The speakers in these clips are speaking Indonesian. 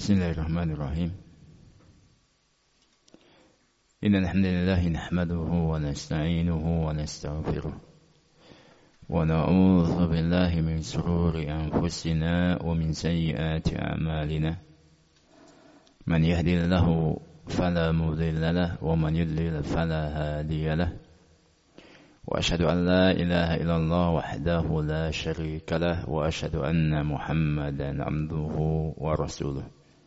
Bismillahirrahmanirrahim. Innal hamdalillah nahmaduhu wa nasta'inuhu wa nastaghfiruh wa na'udzu billahi min shururi anfusina wa min sayyiati a'malina. Man yahdihillahu fala mudilla lahu wa man yudlil fala hadiya lahu. Wa asyhadu an la ilaha illallah wahdahu la syarika lahu wa asyhadu anna Muhammadan 'abduhu wa rasuluh.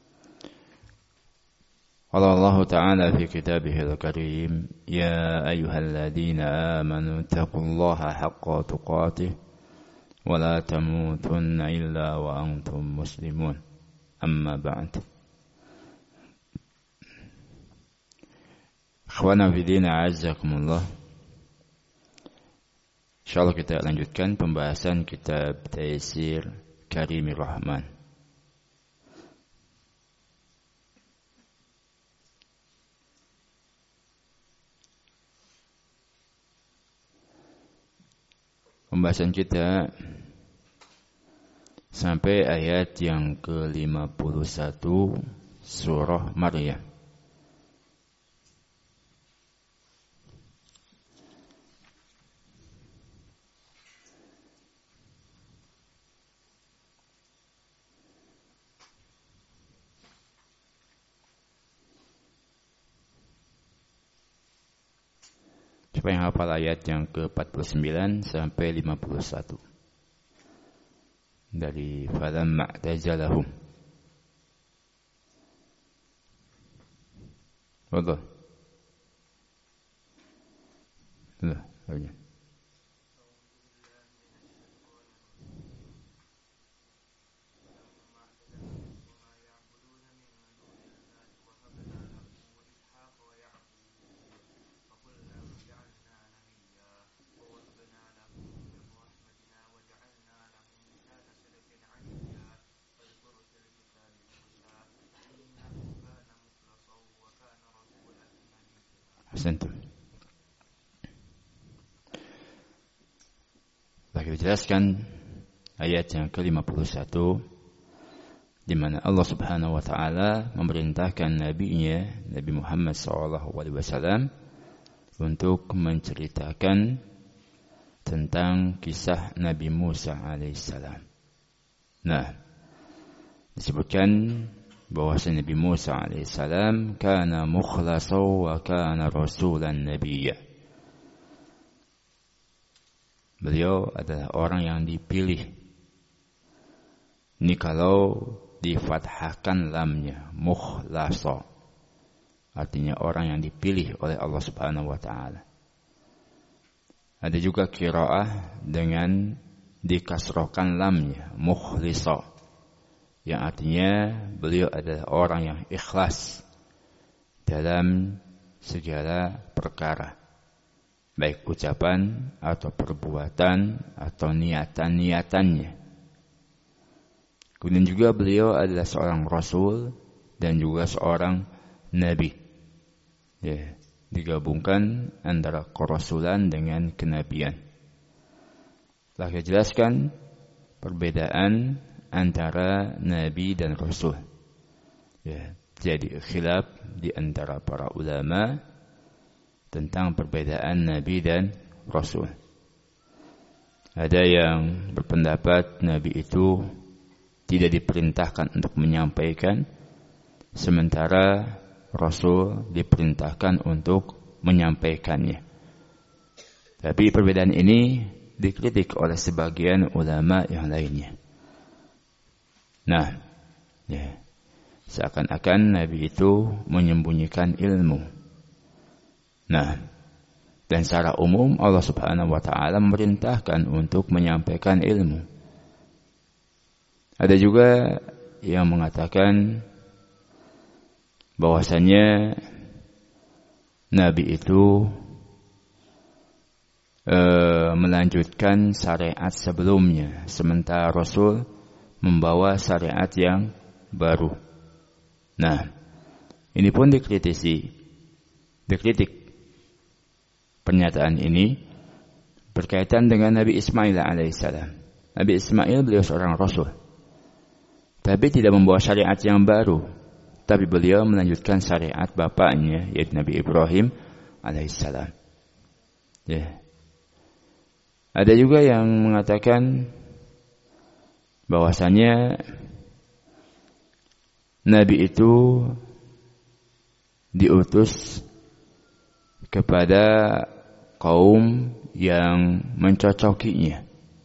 قال الله تعالى في كتابه الكريم يا أيها الذين آمنوا اتقوا الله حق تقاته ولا تموتن إلا وأنتم مسلمون أما بعد. Ikhwana fi din a'azzakumullah. Insyaallah kita lanjutkan pembahasan kitab Taysir Karimir Rahman. Pembahasan kita sampai ayat yang ke-51 surah Maryam. Siapa yang hafal ayat yang ke-49 sampai 51 dari falamma tajalahum. Betul. Sudah, aja. Kita jelaskan ayat yang ke-51 di mana Allah Subhanahu wa taala memerintahkan nabinya Nabi Muhammad SAW untuk menceritakan tentang kisah Nabi Musa alaihissalam. Nah, disebutkan bahwasanya Nabi Musa alaihissalam kana mukhlasan wa kana rasulan nabiyya. Beliau adalah orang yang dipilih. Ini kalau difathahkan lamnya, mukhlasa, artinya orang yang dipilih oleh Allah Subhanahu wa taala. Ada juga qiraah dengan dikasrohkan lamnya, mukhlisa, yang artinya beliau adalah orang yang ikhlas dalam segala perkara, baik ucapan atau perbuatan atau niatan-niatannya. Kemudian juga beliau adalah seorang rasul dan juga seorang nabi. Ya, digabungkan antara kerasulan dengan kenabian. Telah kita jelaskan perbedaan antara nabi dan rasul. Ya, jadi khilaf di antara para ulama tentang perbedaan nabi dan rasul. Ada yang berpendapat nabi itu tidak diperintahkan untuk menyampaikan, sementara rasul diperintahkan untuk menyampaikannya. Tapi perbedaan ini dikritik oleh sebagian ulama yang lainnya. Nah, ya, seakan-akan nabi itu menyembunyikan ilmu. Nah, dan secara umum Allah Subhanahu wa taala memerintahkan untuk menyampaikan ilmu. Ada juga yang mengatakan bahwasanya nabi itu melanjutkan syariat sebelumnya, sementara rasul membawa syariat yang baru. Nah, ini pun dikritik pernyataan ini berkaitan dengan Nabi Ismail alaihissalam. Nabi Ismail beliau seorang rasul. Tapi tidak membawa syariat yang baru. Tapi beliau melanjutkan syariat bapaknya, yaitu Nabi Ibrahim alaihissalam. Ya. Ada juga yang mengatakan bahwasanya Nabi itu diutus kepada kaum yang mencocokinya.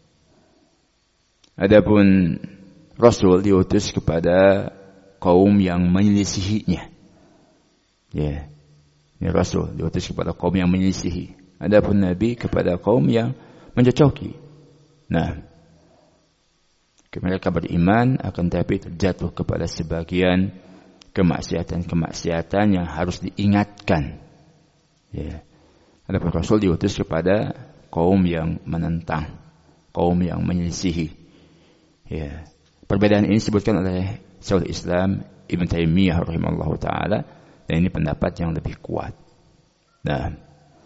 Adapun Rasul diutus kepada kaum yang menyelisihinya. Ya. Ini Rasul diutus kepada kaum yang menyelisihi. Adapun Nabi kepada kaum yang mencocoki. Nah, mereka beriman akan tapi terjatuh kepada sebagian kemaksiatan-kemaksiatan yang harus diingatkan. Ya. Adapun Rasul diutus kepada kaum yang menentang, kaum yang menyelisihi. Ya. Perbedaan ini disebutkan oleh Syekhul Islam Ibn Taimiyah rahimahullahu taala, dan ini pendapat yang lebih kuat. Nah,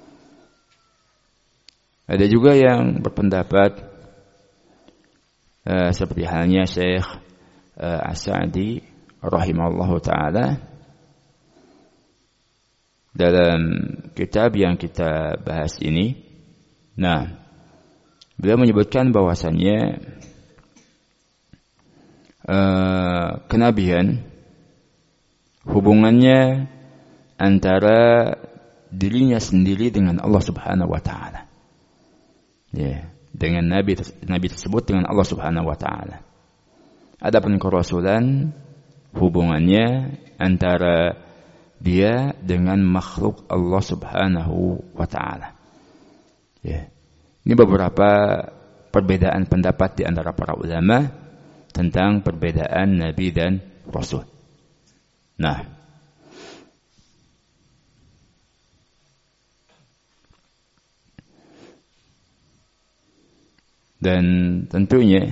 ada juga yang berpendapat seperti halnya Syekh As-Sa'di rahimahullahu taala dalam kitab yang kita bahas ini. Nah, beliau menyebutkan bahwasannya kenabian hubungannya antara dirinya sendiri dengan Allah Subhanahu wa taala. Ya, dengan nabi tersebut dengan Allah Subhanahu wa taala. Adapun kerasulan hubungannya antara dia dengan makhluk Allah Subhanahu wa taala. Ya. Ini beberapa perbedaan pendapat di antara para ulama tentang perbedaan nabi dan rasul. Nah, dan tentunya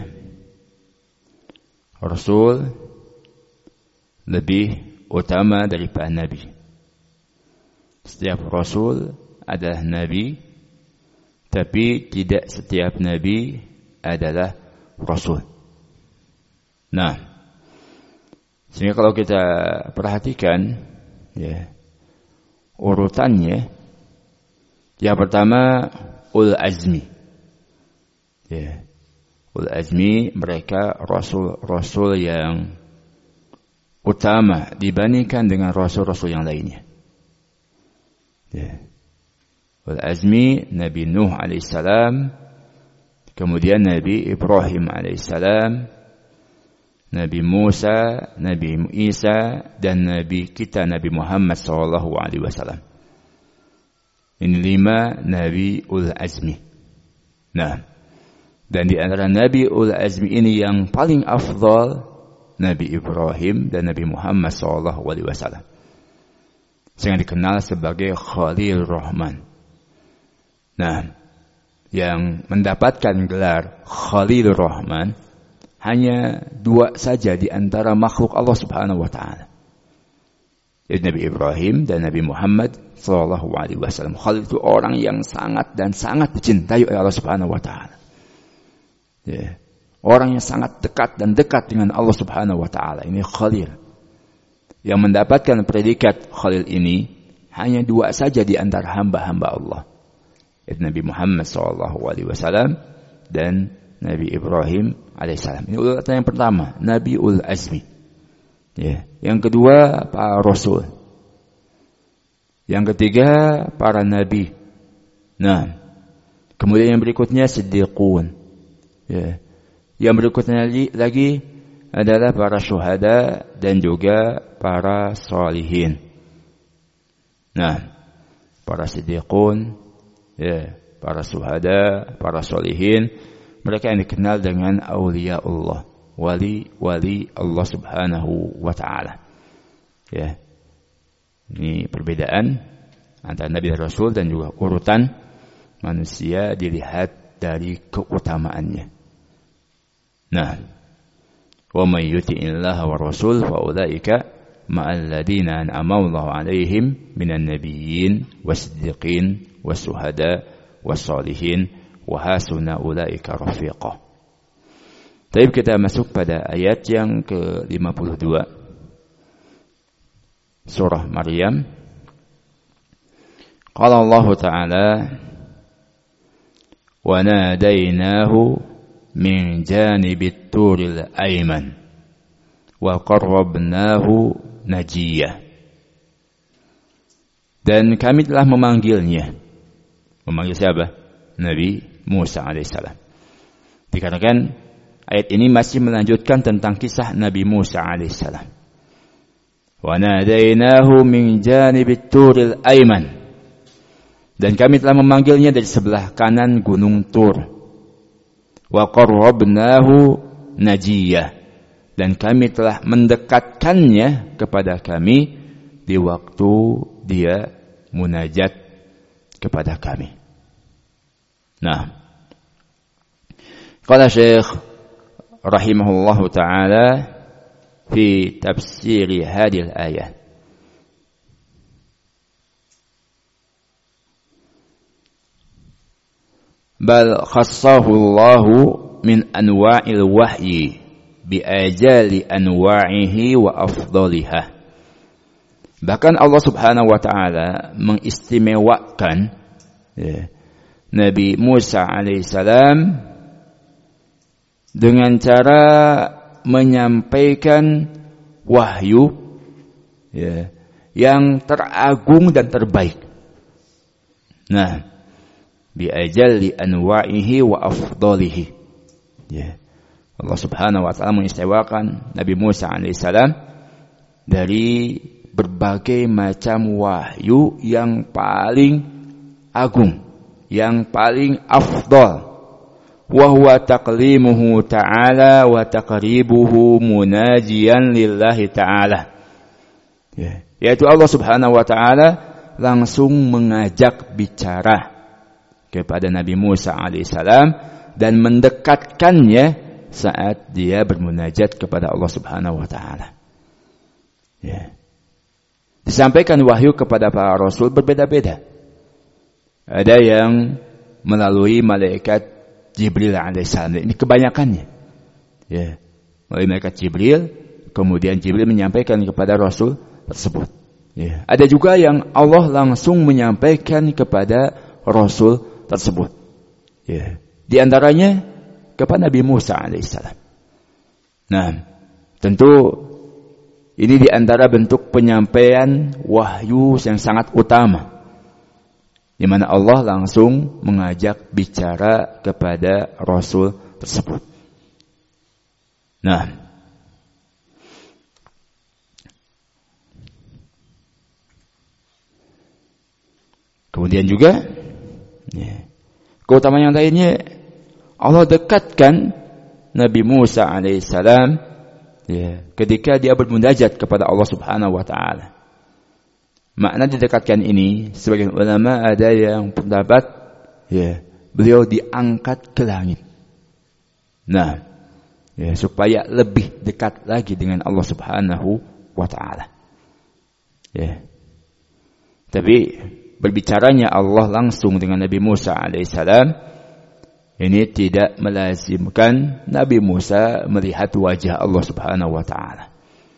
Rasul lebih utama daripada Nabi. Setiap Rasul adalah Nabi, tapi tidak setiap Nabi adalah Rasul. Nah, sehingga kalau kita perhatikan ya, urutannya, yang pertama Ulul Azmi. Ya. Ulul Azmi mereka rasul-rasul yang utama dibandingkan dengan rasul-rasul yang lainnya. Ya. Ulul Azmi Nabi Nuh alaihissalam, kemudian Nabi Ibrahim alaihissalam, Nabi Musa, Nabi Isa, dan Nabi kita Nabi Muhammad sallallahu alaihi wasallam. Ini 5 Nabi Ulul Azmi. Nah, dan di antara Nabi Ulul Azmi ini yang paling afdal Nabi Ibrahim dan Nabi Muhammad sallallahu alaihi wasallam, yang dikenal sebagai Khalil Rahman. Nah, yang mendapatkan gelar Khalil Rahman hanya 2 saja di antara makhluk Allah Subhanahu wa taala, yaitu Nabi Ibrahim dan Nabi Muhammad sallallahu alaihi wasallam. Khalil itu orang yang sangat dan sangat dicintai oleh Allah Subhanahu wa taala. Ya. Orang yang sangat dekat dan dekat dengan Allah Subhanahu wa taala. Ini Khalil. Yang mendapatkan predikat Khalil ini hanya 2 saja di antara hamba-hamba Allah, yaitu Nabi Muhammad sallallahu alaihi wasallam dan Nabi Ibrahim alaihissalam. Ini urutan yang pertama, Nabi Ulul Azmi. Ya. Yang kedua, para Rasul. Yang ketiga, para Nabi. Nah, kemudian yang berikutnya Siddiqun. Ya. Yang berikutnya lagi adalah para syuhada dan juga para salihin. Nah, para Siddiqun, ya, para syuhada, para salihin, mereka yang dikenal dengan aulia Allah, wali Allah Subhanahu wa taala. Ya. Ini perbedaan antara Nabi dan Rasul, dan juga urutan manusia dilihat dari keutamaannya. Nah, wa may yuti'illaha wa rasul fa ulaika ma'al ladina an'ama Allahu 'alaihim minan nabiyyin wasiddiqin wasyuhada wassalihin wa hasuna ulaika rafiqa. Baik, kita masuk pada ayat yang ke-52 surah Maryam. Qala Allah Ta'ala wa nadainahu min janibit turil ayman wa qarrabnahu najiyah. Dan kami telah memanggilnya. Memanggil siapa? Nabi Musa alaihissalam. Dikarenakan ayat ini masih melanjutkan tentang kisah Nabi Musa alaihissalam. Wa nadainahu min janibit turil ayman. Dan kami telah memanggilnya dari sebelah kanan gunung Tur. Wa qarrabnahu najiyah. Dan kami telah mendekatkannya kepada kami di waktu dia munajat kepada kami. Nah, qala Syekh rahimahullahu ta'ala fi tafsir hadhihi al-ayah. Bal khassahu Allahu min anwa'il wahyi bi ajali anwa'ihi wa afdaliha. Bahkan Allah Subhanahu wa taala mengistimewakan Nabi Musa alaihissalam dengan cara menyampaikan wahyu yang teragung dan terbaik. Nah, bi ajalli anwa'ihi wa afdalihi. Allah Subhanahu wa taala mengistimewakan Nabi Musa alaihissalam dari berbagai macam wahyu yang paling agung, yang paling afdal. Wa huwa taqlimuhu ta'ala wa taqribuhu munajiyan lillahi ta'ala. Yaitu Allah Subhanahu wa taala langsung mengajak bicara kepada Nabi Musa alaihissalam dan mendekatkannya saat dia bermunajat kepada Allah Subhanahu wa taala. Disampaikan wahyu kepada para rasul berbeda-beda. Ada yang melalui malaikat Jibril alaihissalam. Ini kebanyakannya. Melalui malaikat Jibril, kemudian Jibril menyampaikan kepada Rasul tersebut. Ada juga yang Allah langsung menyampaikan kepada Rasul tersebut. Di antaranya kepada Nabi Musa alaihissalam. Nah, tentu ini di antara bentuk penyampaian wahyu yang sangat utama, di mana Allah langsung mengajak bicara kepada Rasul tersebut. Nah, kemudian juga keutamaan yang lainnya, Allah dekatkan Nabi Musa alaihissalam ketika dia bermunajat kepada Allah Subhanahu wa taala. Makna didekatkan ini, sebagian ulama ada yang pendapat beliau diangkat ke langit. Nah, supaya lebih dekat lagi dengan Allah Subhanahu wa taala. Tapi berbicaranya Allah langsung dengan Nabi Musa alaihissalam ini tidak melazimkan Nabi Musa melihat wajah Allah Subhanahu wa taala.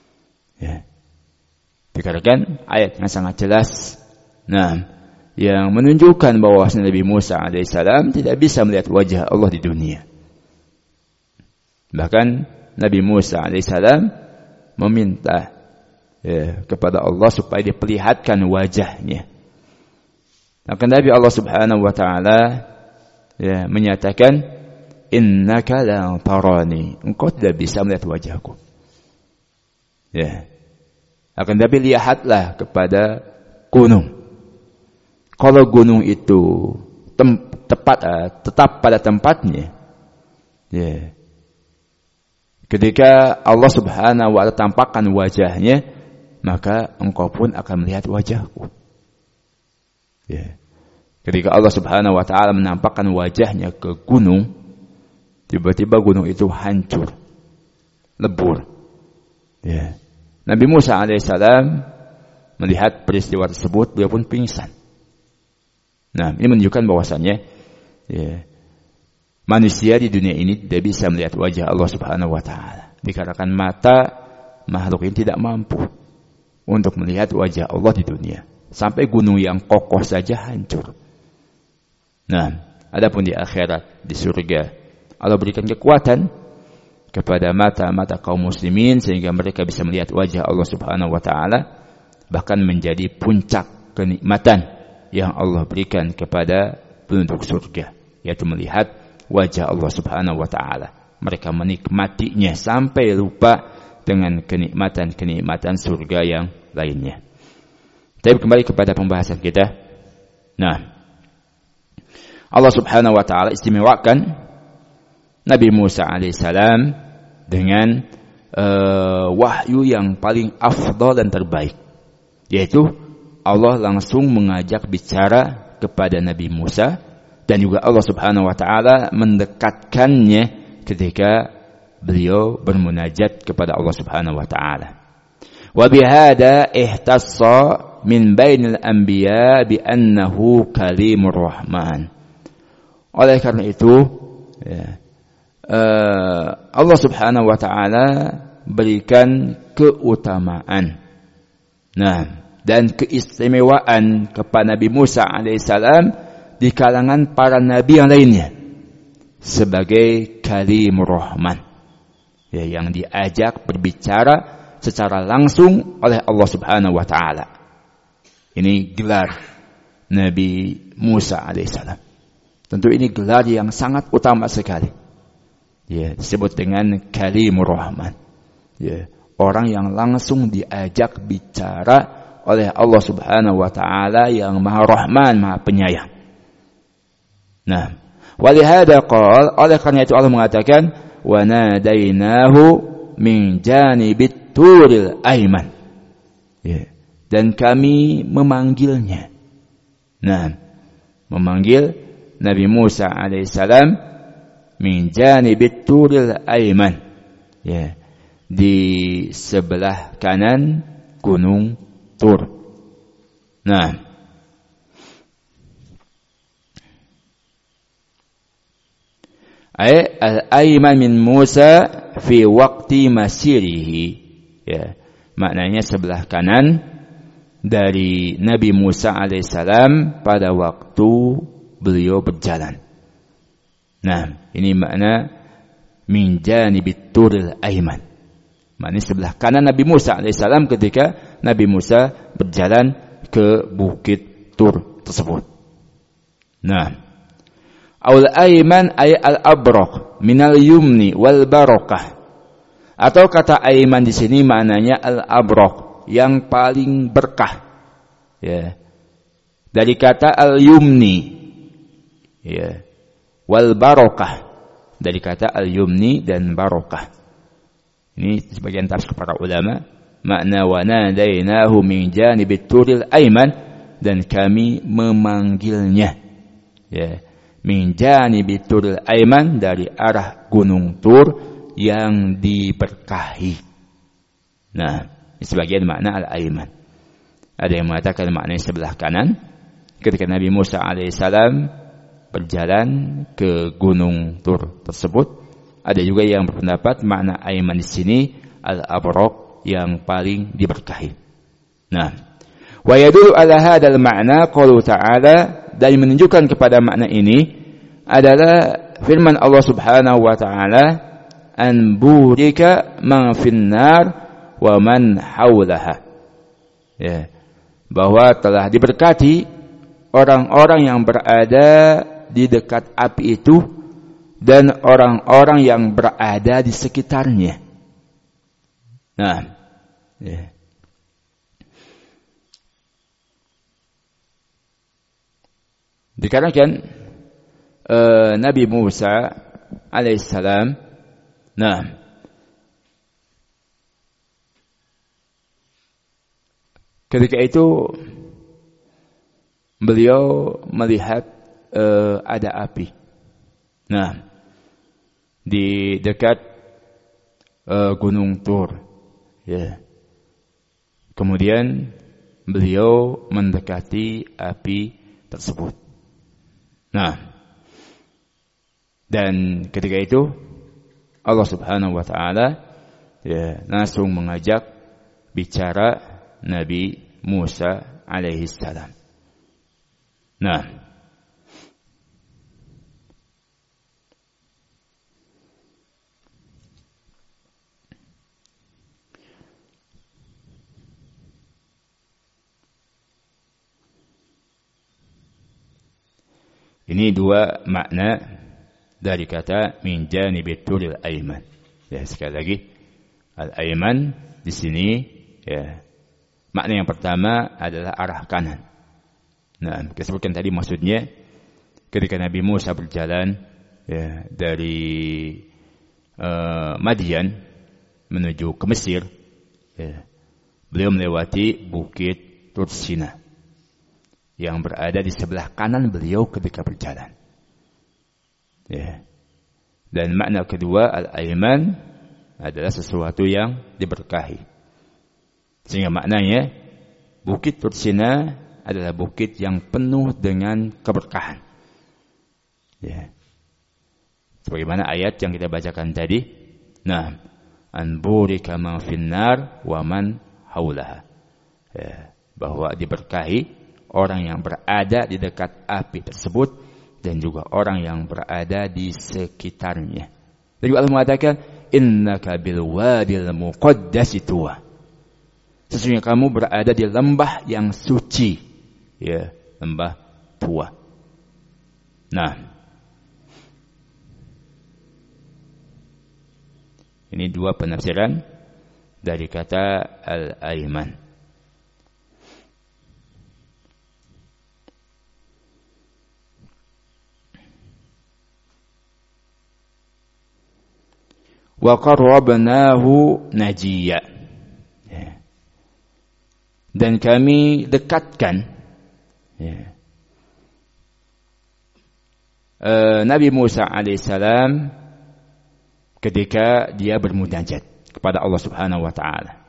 Dikarenakan ayat yang sangat jelas, yang menunjukkan bahwa Nabi Musa alaihissalam tidak bisa melihat wajah Allah di dunia. Bahkan Nabi Musa alaihissalam meminta kepada Allah supaya diperlihatkan wajahnya. Maka Nabi Allah Subhanahu wa taala menyatakan, innaka la tarani, engkau tidak bisa melihat wajahku. Akan tapi lihatlah kepada gunung. Kalau gunung itu tetap pada tempatnya, ketika Allah Subhanahu wa taala tampakkan wajahnya, maka engkau pun akan melihat wajahku. Ketika Allah Subhanahu wa taala menampakkan wajahnya ke gunung, tiba-tiba gunung itu hancur, lebur. Nabi Musa alaihissalam melihat peristiwa tersebut, beliau pun pingsan. Nah, ini menunjukkan bahwasannya manusia di dunia ini tidak bisa melihat wajah Allah Subhanahu wa taala. Dikarenakan mata makhluk ini tidak mampu untuk melihat wajah Allah di dunia. Sampai gunung yang kokoh saja hancur. Nah, adapun di akhirat, di surga, Allah berikan kekuatan kepada mata-mata kaum muslimin sehingga mereka bisa melihat wajah Allah Subhanahu wa taala, bahkan menjadi puncak kenikmatan yang Allah berikan kepada penduduk surga, yaitu melihat wajah Allah Subhanahu wa taala. Mereka menikmatinya sampai lupa dengan kenikmatan-kenikmatan surga yang lainnya. Tapi kembali kepada pembahasan kita. Nah, Allah Subhanahu wa taala istimewakan Nabi Musa alaihissalam dengan wahyu yang paling afdal dan terbaik, yaitu Allah langsung mengajak bicara kepada Nabi Musa, dan juga Allah Subhanahu wa taala mendekatkannya ketika beliau bermunajat kepada Allah Subhanahu wa taala. Wa bihada ihtassa min bainil anbiya bi annahu kalimur rahman. Oleh karena itu, Allah Subhanahu wa taala berikan keutamaan, dan keistimewaan kepada Nabi Musa alaihissalam di kalangan para nabi yang lainnya sebagai kalimur rahman, yang diajak berbicara secara langsung oleh Allah Subhanahu wa taala. Ini gelar Nabi Musa alaihissalam. Tentu ini gelar yang sangat utama sekali. Disebut dengan kalimur rahman. Orang yang langsung diajak bicara oleh Allah Subhanahu wa taala yang Maha Rahman, Maha Penyayang. Nah, walihada qala, oleh karena itu Allah mengatakan wa nadainahu min janibit turil aiman. Dan kami memanggilnya. Nah, memanggil Nabi Musa alaihissalam min janibit turil aiman. Di sebelah kanan gunung Tur. Nah, al-aiman min Musa fi waqti masirihi. Maknanya sebelah kanan dari Nabi Musa alaihissalam pada waktu beliau berjalan. Nah, ini makna min janibit turil aiman. Maknanya sebelah kanan Nabi Musa alaihissalam ketika Nabi Musa berjalan ke bukit Tur tersebut. Nah, aul aiman ay al-abraq minal yumni wal barakah. Atau kata aiman di sini maknanya al-abraq, yang paling berkah. Dari kata al-yumni, wal barakah, dari kata al-yumni dan barakah. Ini sebagian tafsir para ulama, makna wa nadainahu min janibit turil aiman, dan kami memanggilnya min janibit turil aiman, dari arah gunung Tur yang diberkahi. Nah, ini sebagian makna al-aiman. Ada yang mengatakan maknanya sebelah kanan ketika Nabi Musa alaihissalam berjalan ke gunung Tur tersebut. Ada juga yang berpendapat makna aiman di sini al-abraq, yang paling diberkahi. Nah, wa yadullu ala hadzal ma'na qaulu ta'ala, dan menunjukkan kepada makna ini adalah firman Allah Subhanahu wa taala, an burika man finnar wa man haulaha. Bahwa telah diberkati orang-orang yang berada di dekat api itu dan orang-orang yang berada di sekitarnya. Nah, dikarenakan Nabi Musa alaihissalam, ketika itu beliau melihat ada api. Nah, di dekat gunung Tur. Kemudian beliau mendekati api tersebut. Nah, Dan ketika itu Allah Subhanahu wa taala langsung mengajak bicara Nabi Musa alaihi salam. Nah, ini dua makna dari kata min janibit turil aiman. Ya, sekali lagi al-aiman di sini ya, makna yang pertama adalah arah kanan. Nah, kita sebutkan tadi maksudnya ketika Nabi Musa berjalan ya, dari Madian menuju ke Mesir, ya, beliau melewati bukit Tursina yang berada di sebelah kanan beliau ketika berjalan. Ya. Dan makna kedua al-aiman adalah sesuatu yang diberkahi. Sehingga maknanya bukit Tursina adalah bukit yang penuh dengan keberkahan. Ya. Sebagaimana ayat yang kita bacakan tadi. Nah, anburika man finnar wa man haulaha. Ya. Bahwa diberkahi orang yang berada di dekat api tersebut dan juga orang yang berada di sekitarnya. Jadi Allah mengatakan, innaka bil wadil muqaddasi tuwa. Sesungguhnya kamu berada di lembah yang suci. Ya, lembah Tuwa. Nah, ini dua penafsiran dari kata al-aiman. Wa qarrabnahu najiyya. Dan kami dekatkan Nabi Musa alaihissalam ketika dia bermunajat kepada Allah Subhanahu wa taala.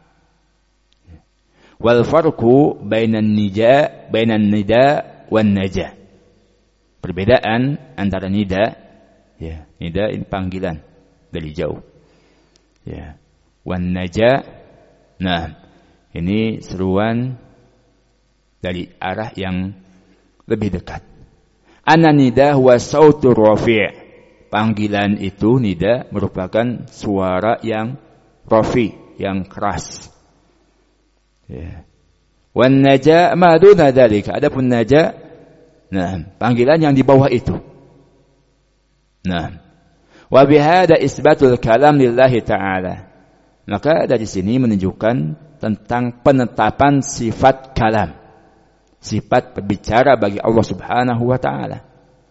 Wal farqu bainan nida wan najah. Perbedaan antara nida, ya, nida ini panggilan dari jauh. Ya. Wan najah, nah, ini seruan dari arah yang lebih dekat. Ana nida huwa sautur rafi'. Panggilan itu nida merupakan suara yang rafi', yang keras. Ya. Wan najah ma duna dzalika. Adapun najah, nah, panggilan yang di bawah itu. Nah, wa bihada isbatul kalam lillahi ta'ala. Maka dari sini menunjukkan tentang penetapan sifat kalam. Sifat berbicara bagi Allah Subhanahu wa taala.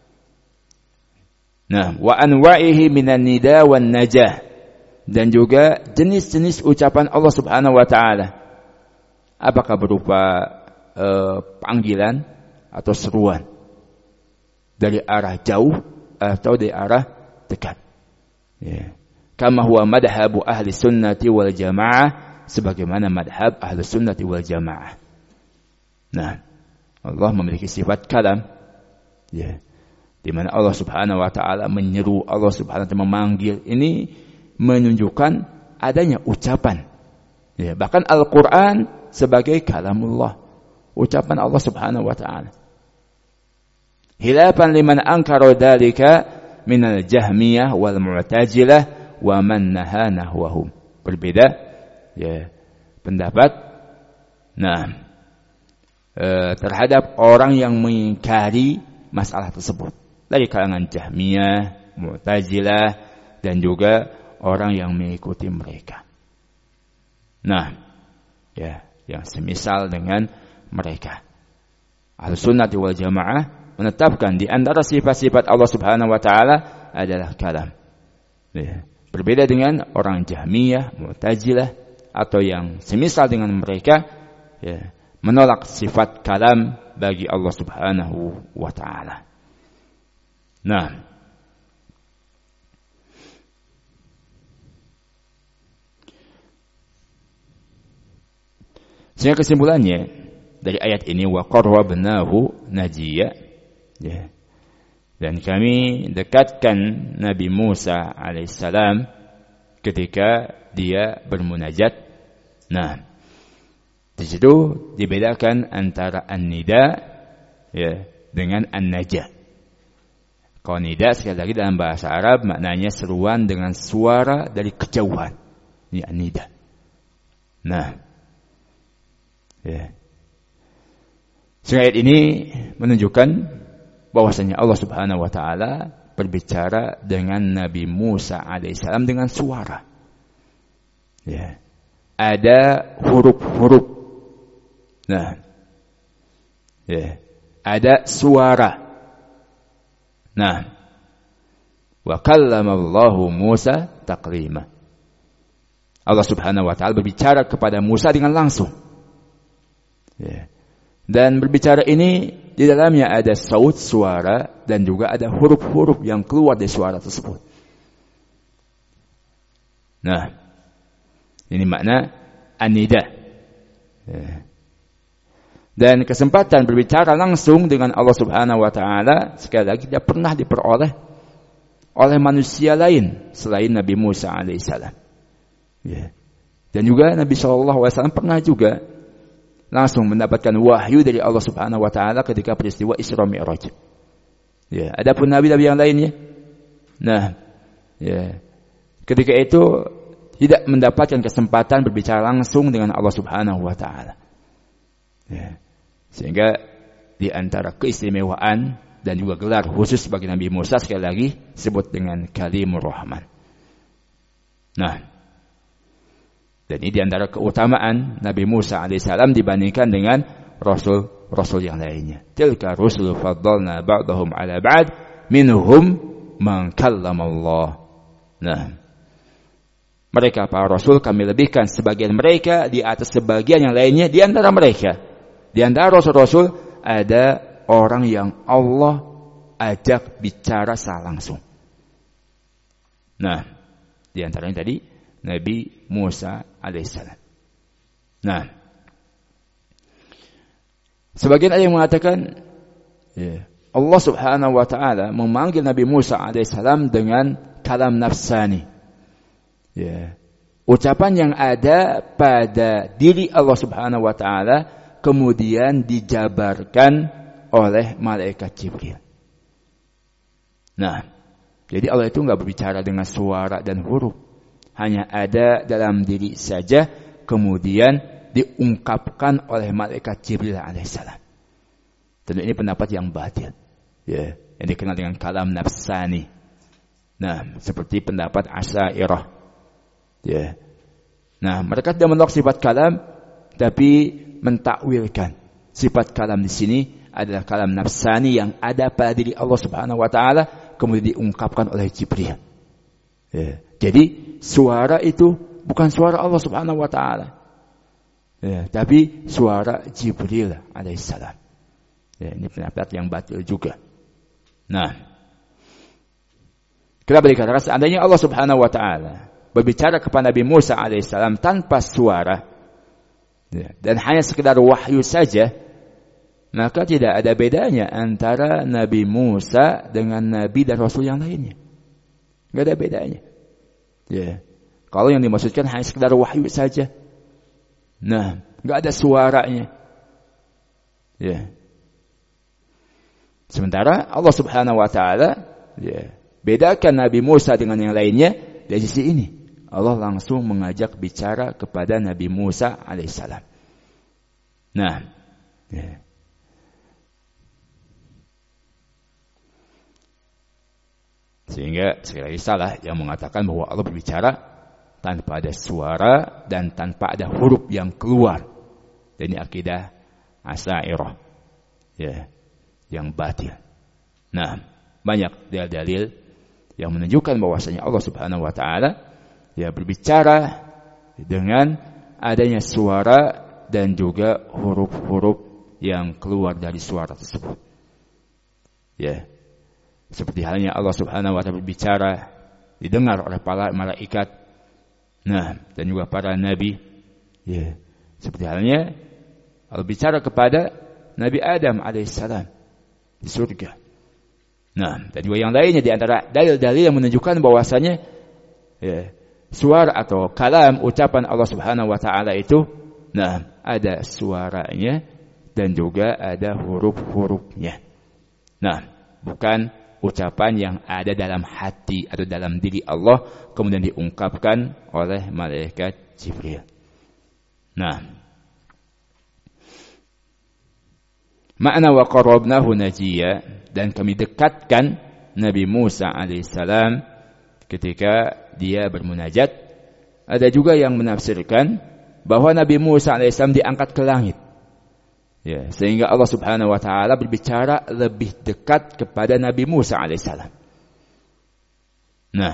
Nah, wa anwa'ihi minan nida wan najah. Dan juga jenis-jenis ucapan Allah Subhanahu wa taala. Apakah berupa panggilan atau seruan dari arah jauh atau dari arah dekat. Ya. Kama huwa madhabu ahli sunnati wal jamaah, sebagaimana madhab ahli sunnati wal jamaah. Nah, Allah memiliki sifat kalam, ya, di mana Allah Subhanahu wa taala menyeru, Allah Subhanahu wa taala memanggil. Ini menunjukkan adanya ucapan. Ya, bahkan Al-Qur'an sebagai kalamullah, ucapan Allah Subhanahu wa taala. Hilafan liman ankara dzalika minal jahmiyah wal mu'tazilah wa man nahanahum. Berbeda ya pendapat terhadap orang yang mengingkari masalah tersebut dari kalangan Jahmiyah, Mu'tazilah dan juga orang yang mengikuti mereka. Nah, ya, yang semisal dengan mereka. Ahlus Sunnah wal Jamaah menetapkan di antara sifat-sifat Allah Subhanahu wa taala adalah kalam. Ya, berbeda dengan orang Jahmiyah, Mu'tazilah atau yang semisal dengan mereka, ya, menolak sifat kalam bagi Allah Subhanahu wa taala. Nah, sehingga kesimpulannya dari ayat ini wa qarrabnahu najiyya, ya, Dan kami dekatkan Nabi Musa alaihissalam ketika dia bermunajat. Nah, di situ dibedakan antara an-nida ya dengan an-najah. Kalau nida sekali lagi dalam bahasa Arab maknanya seruan dengan suara dari kejauhan. Ini an-nida. Nah, ya. Ayat ini menunjukkan bahwasanya Allah Subhanahu wa taala berbicara dengan Nabi Musa alaihissalam dengan suara. Ya. Ada huruf-huruf. Nah. Ya. Ada suara. Nah. Wa kallamallahu Musa taklima. Allah Subhanahu wa taala berbicara kepada Musa dengan langsung. Ya. Dan berbicara ini di dalamnya ada saut suara dan juga ada huruf-huruf yang keluar dari suara tersebut. Nah, ini makna an-nida. Ya. Dan kesempatan berbicara langsung dengan Allah Subhanahu wa taala sekali lagi tidak pernah diperoleh oleh manusia lain selain Nabi Musa alaihissalam. Ya. Dan juga Nabi SAW pernah juga langsung mendapatkan wahyu dari Allah Subhanahu wa taala ketika peristiwa Isra Mi'raj. Ya, adapun nabi-nabi yang lainnya, nah, ya, ketika itu tidak mendapatkan kesempatan berbicara langsung dengan Allah Subhanahu wa taala. Ya. Sehingga di antara keistimewaan dan juga gelar khusus bagi Nabi Musa sekali lagi disebut dengan Kalimur Rahman. Nah, dan ini di antara keutamaan Nabi Musa alaihissalam dibandingkan dengan rasul-rasul yang lainnya. Tilka rusul faddalna ba'dahum ala ba'd minhum man kallamallah. Nah, mereka para rasul kami lebihkan sebagian mereka di atas sebagian yang lainnya. Di antara mereka, di antara rasul-rasul ada orang yang Allah ajak bicara secara langsung. Nah, di antaranya tadi Nabi Musa alaihissalam. Nah, sebagian ada yang mengatakan ya, Allah Subhanahu wa taala memanggil Nabi Musa alaihissalam dengan kalam nafsani. Ya, ucapan yang ada pada diri Allah Subhanahu wa taala kemudian dijabarkan oleh malaikat Jibril. Nah, jadi Allah itu enggak berbicara dengan suara dan huruf. Hanya ada dalam diri saja kemudian diungkapkan oleh malaikat Jibril alaihissalam. Tentu ini pendapat yang batil, ya, yang dikenal dengan kalam nafsani. Nah, seperti pendapat Asy'ariyah, ya. Nah, mereka tidak menolak sifat kalam, tapi mentakwilkan sifat kalam di sini adalah kalam nafsani yang ada pada diri Allah Subhanahu wa taala kemudian diungkapkan oleh Jibril. Ya. Jadi suara itu bukan suara Allah Subhanahu wa taala. Ya, tapi suara Jibril alaihissalam. Ya, ini pendapat yang batil juga. Nah, kenapa dikatakan seandainya Allah Subhanahu wa taala berbicara kepada Nabi Musa alaihissalam tanpa suara, ya, dan hanya sekedar wahyu saja, maka tidak ada bedanya antara Nabi Musa dengan Nabi dan Rasul yang lainnya. Tidak ada bedanya. Ya, kalau yang dimaksudkan hanya sekedar wahyu saja, nah, tidak ada suaranya. Ya. Sementara Allah Subhanahu wa taala, ya, bedakan Nabi Musa dengan yang lainnya dari sisi ini. Allah langsung mengajak bicara kepada Nabi Musa alaihissalam. Nah, ya. Sehingga sekali lagi salah yang mengatakan bahwa Allah berbicara tanpa ada suara dan tanpa ada huruf yang keluar. Dan ini akidah Asy'ariyah, ya, yang batil. Nah, banyak dalil-dalil yang menunjukkan bahwasanya Allah Subhanahu wa taala ya berbicara dengan adanya suara dan juga huruf-huruf yang keluar dari suara tersebut. Ya. Seperti halnya Allah Subhanahu wa taala berbicara didengar oleh para malaikat. Nah, dan juga para nabi. Ya. Seperti halnya Allah bicara kepada Nabi Adam alaihissalam di surga. Nah, dan juga yang lainnya di antara dalil-dalil yang menunjukkan bahwasanya suara atau kalam ucapan Allah Subhanahu wa taala itu ada suaranya dan juga ada huruf-hurufnya. Nah, bukan ucapan yang ada dalam hati atau dalam diri Allah kemudian diungkapkan oleh malaikat Jibril. Nah, makna wa qarrabnahu najiyya, dan kami dekatkan Nabi Musa alaihissalam ketika dia bermunajat. Ada juga yang menafsirkan bahwa Nabi Musa alaihissalam diangkat ke langit. Sehingga Allah Subhanahu wa taala berbicara lebih dekat kepada Nabi Musa alaihissalam. Nah,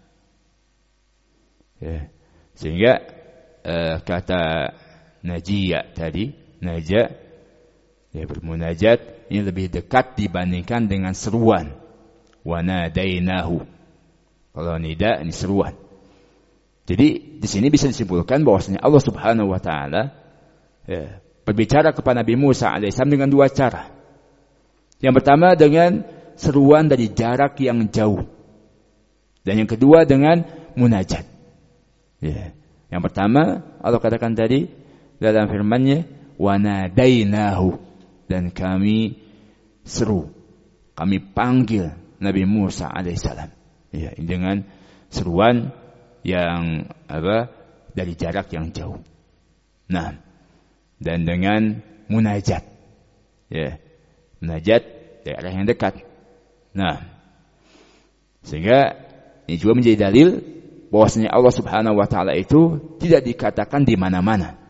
sehingga kata najiyya tadi, najah bermunajat ini lebih dekat dibandingkan dengan seruan. Wa nadainahu. Kalau nida ini seruan. Jadi di sini bisa disimpulkan bahwasanya Allah Subhanahu wa taala berbicara kepada Nabi Musa alaihissalam dengan dua cara. Yang pertama dengan seruan dari jarak yang jauh. Dan yang kedua dengan munajat. Yang pertama Allah katakan tadi dalam firman-Nya wa nadainahu, dan kami seru, kami panggil Nabi Musa alaihissalam. Dengan seruan yang dari jarak yang jauh. Nah, dan dengan munajat. Munajat dari arah yang dekat. Nah, sehingga ini juga menjadi dalil bahwasanya Allah Subhanahu wa taala itu tidak dikatakan di mana-mana.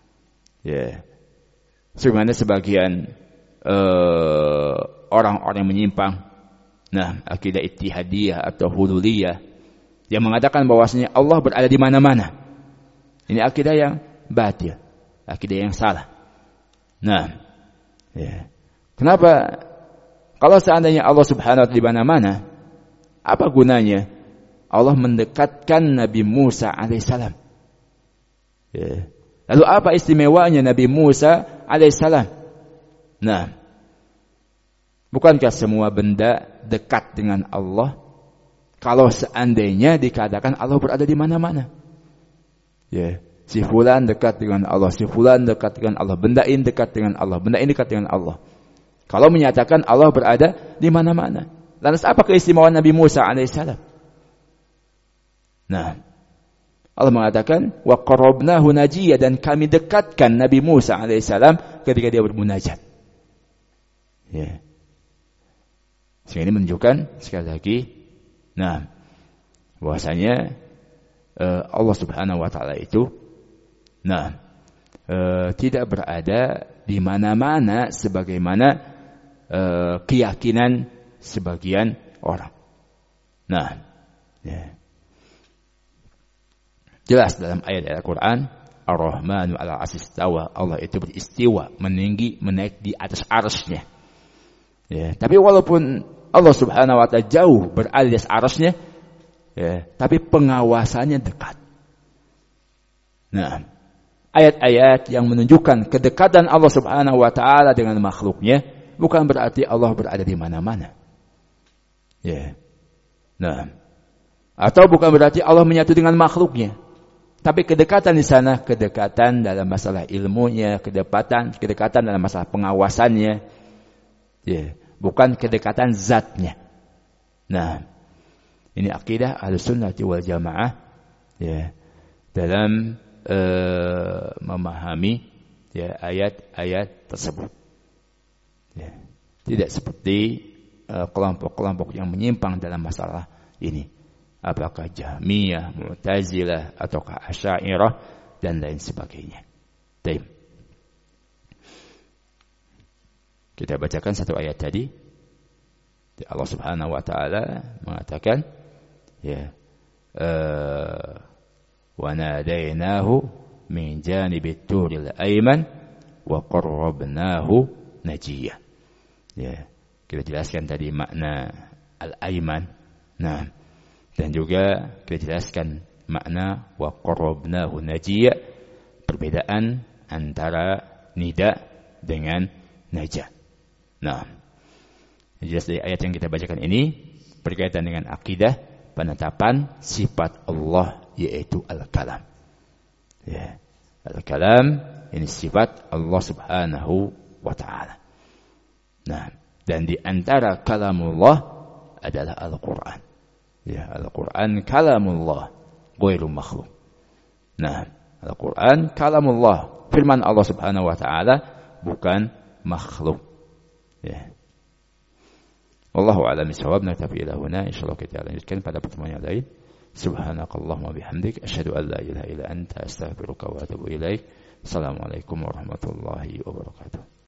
Sebagaimana sebagian orang-orang menyimpang, akidah ittihadiyah atau hululiyah, yang mengatakan bahwasanya Allah berada di mana-mana. Ini akidah yang batil, akidah yang salah. Kenapa? Kalau seandainya Allah Subhanahu wa taala di mana-mana, apa gunanya Allah mendekatkan Nabi Musa alaihissalam? Lalu apa istimewanya Nabi Musa alaihissalam? Bukankah semua benda dekat dengan Allah? Kalau seandainya dikatakan Allah berada di mana-mana. Si fulan dekat dengan Allah, si fulan dekat dengan Allah, benda ini dekat dengan Allah, benda ini dekat dengan Allah. Kalau menyatakan Allah berada di mana-mana, lantas apa keistimewaan Nabi Musa alaihissalam? Allah mengatakan wa qarrabnahu najiyya, dan kami dekatkan Nabi Musa alaihissalam ketika dia bermunajat. Sehingga ini menunjukkan sekali lagi, bahwasanya Allah Subhanahu wa taala itu tidak berada di mana-mana sebagaimana keyakinan sebagian orang. Jelas dalam ayat Al-Quran, Ar-Rahmanu 'alal 'arsy istawa, Allah itu beristiwa, meninggi, menaik di atas arsy-Nya. Tapi walaupun Allah Subhanahu wa taala jauh berada di atas arsy-Nya, tapi pengawasannya dekat. Ayat-ayat yang menunjukkan kedekatan Allah Subhanahu wa taala dengan makhluknya bukan berarti Allah berada di mana-mana. Atau bukan berarti Allah menyatu dengan makhluknya. Tapi kedekatan di sana, kedekatan dalam masalah ilmunya, kedekatan dalam masalah pengawasannya. Bukan kedekatan zatnya. Ini akidah Ahlussunnah wal Jamaah dalam memahami ayat-ayat tersebut. Tidak seperti kelompok-kelompok yang menyimpang dalam masalah ini. Apakah Jahmiyah, Mu'tazilah, ataukah Asy'ariyah dan lain sebagainya. Baik. Kita bacakan satu ayat tadi. Allah Subhanahu wa taala mengatakan, wa nadainahu min janibit turil ayman wa qarrabnahu najiyya. Kita jelaskan tadi makna al-ayman. Dan juga kita jelaskan makna wa qarrabnahu najiyya, perbedaan antara nida dengan najah. Jelas dari ayat yang kita bacakan ini berkaitan dengan akidah penetapan sifat Allah yaitu al-kalam. Ya, al-kalam ini sifat Allah Subhanahu wa taala. Nah, dan di antara kalamullah adalah Al-Qur'an. Ya, Al-Qur'an kalamullah, ghairu makhluk. Nah, Al-Qur'an kalamullah, firman Allah Subhanahu wa taala, bukan makhluk. Ya. Wallahu a'lam bishawab. Naktafi ila huna, insyaallah kita lanjutkan pada pertemuan yang lain. Subhanakallahumma bihamdik asyhadu an la ilaha illa anta astaghfiruka wa atubu ilaik. Assalamualaikum warahmatullahi wabarakatuh.